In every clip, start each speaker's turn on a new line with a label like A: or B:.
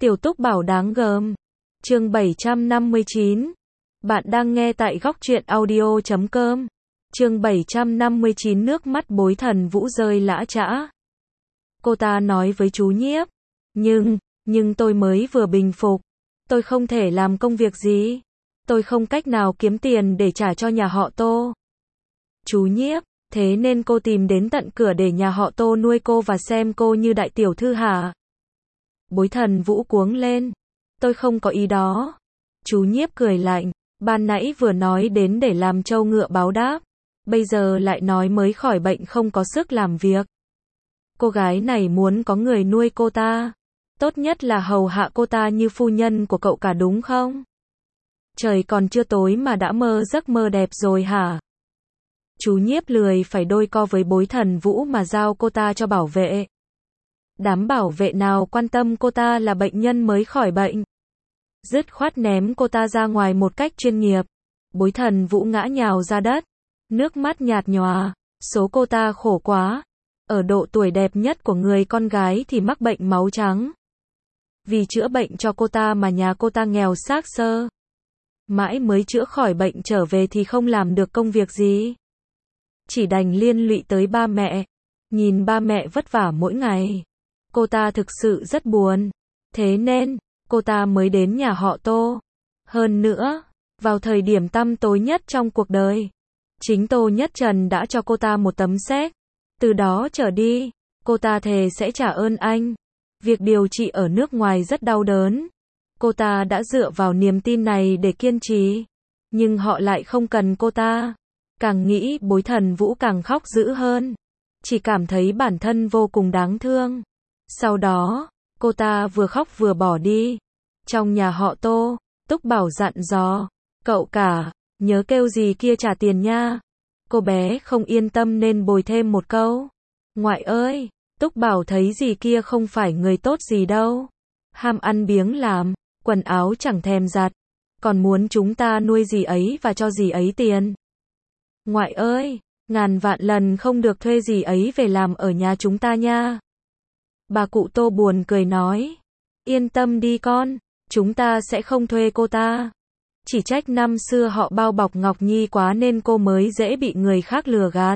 A: Tiểu Túc Bảo đáng gờm. Chương 759. Bạn đang nghe tại góc truyện audio.com. Chương 759 nước mắt Bối Thần Vũ rơi lã chã. Cô ta nói với chú Nhiếp. Nhưng tôi mới vừa bình phục. Tôi không thể làm công việc gì. Tôi không cách nào kiếm tiền để trả cho nhà họ Tô. Chú Nhiếp, thế nên cô tìm đến tận cửa để nhà họ Tô nuôi cô và xem cô như đại tiểu thư hả? Bối Thần Vũ cuống lên. Tôi không có ý đó. Chú Nhiếp cười lạnh. Ban nãy vừa nói đến để làm trâu ngựa báo đáp. Bây giờ lại nói mới khỏi bệnh không có sức làm việc. Cô gái này muốn có người nuôi cô ta. Tốt nhất là hầu hạ cô ta như phu nhân của cậu cả đúng không? Trời còn chưa tối mà đã mơ giấc mơ đẹp rồi hả? Chú Nhiếp lười phải đôi co với Bối Thần Vũ mà giao cô ta cho bảo vệ. Đám bảo vệ nào quan tâm cô ta là bệnh nhân mới khỏi bệnh. Dứt khoát ném cô ta ra ngoài một cách chuyên nghiệp. Bối Thần Vũ ngã nhào ra đất. Nước mắt nhạt nhòa. Số cô ta khổ quá. Ở độ tuổi đẹp nhất của người con gái thì mắc bệnh máu trắng. Vì chữa bệnh cho cô ta mà nhà cô ta nghèo xác xơ. Mãi mới chữa khỏi bệnh trở về thì không làm được công việc gì. Chỉ đành liên lụy tới ba mẹ. Nhìn ba mẹ vất vả mỗi ngày. Cô ta thực sự rất buồn. Thế nên, cô ta mới đến nhà họ Tô. Hơn nữa, vào thời điểm tăm tối nhất trong cuộc đời, chính Tô Nhất Trần đã cho cô ta một tấm séc. Từ đó trở đi, cô ta thề sẽ trả ơn anh. Việc điều trị ở nước ngoài rất đau đớn. Cô ta đã dựa vào niềm tin này để kiên trì. Nhưng họ lại không cần cô ta. Càng nghĩ Bối Thần Vũ càng khóc dữ hơn. Chỉ cảm thấy bản thân vô cùng đáng thương. Sau đó, cô ta vừa khóc vừa bỏ đi. Trong nhà họ Tô, Túc Bảo dặn dò. Cậu cả, nhớ kêu dì kia trả tiền nha. Cô bé không yên tâm nên bồi thêm một câu. Ngoại ơi, Túc Bảo thấy dì kia không phải người tốt gì đâu. Ham ăn biếng làm, quần áo chẳng thèm giặt. Còn muốn chúng ta nuôi dì ấy và cho dì ấy tiền. Ngoại ơi, ngàn vạn lần không được thuê dì ấy về làm ở nhà chúng ta nha. Bà cụ Tô buồn cười nói. Yên tâm đi con, chúng ta sẽ không thuê cô ta. Chỉ trách năm xưa họ bao bọc Ngọc Nhi quá nên cô mới dễ bị người khác lừa gạt.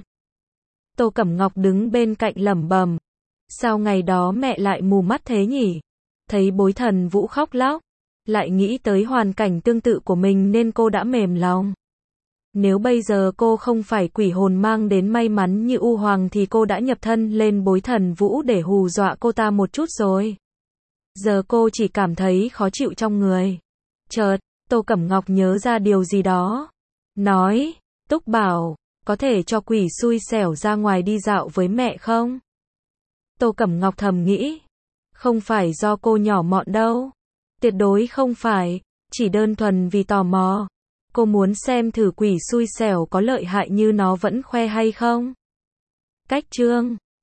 A: Tô Cẩm Ngọc đứng bên cạnh lẩm bẩm. Sao ngày đó mẹ lại mù mắt thế nhỉ? Thấy Bối Thần Vũ khóc lóc, lại nghĩ tới hoàn cảnh tương tự của mình nên cô đã mềm lòng. Nếu bây giờ cô không phải quỷ hồn mang đến may mắn như U Hoàng thì cô đã nhập thân lên Bối Thần Vũ để hù dọa cô ta một chút rồi. Giờ cô chỉ cảm thấy khó chịu trong người. Chợt, Tô Cẩm Ngọc nhớ ra điều gì đó. Nói, Túc Bảo, có thể cho quỷ xui xẻo ra ngoài đi dạo với mẹ không? Tô Cẩm Ngọc thầm nghĩ. Không phải do cô nhỏ mọn đâu. Tuyệt đối không phải, chỉ đơn thuần vì tò mò. Cô muốn xem thử quỷ xui xẻo có lợi hại như nó vẫn khoe hay không? Cách chương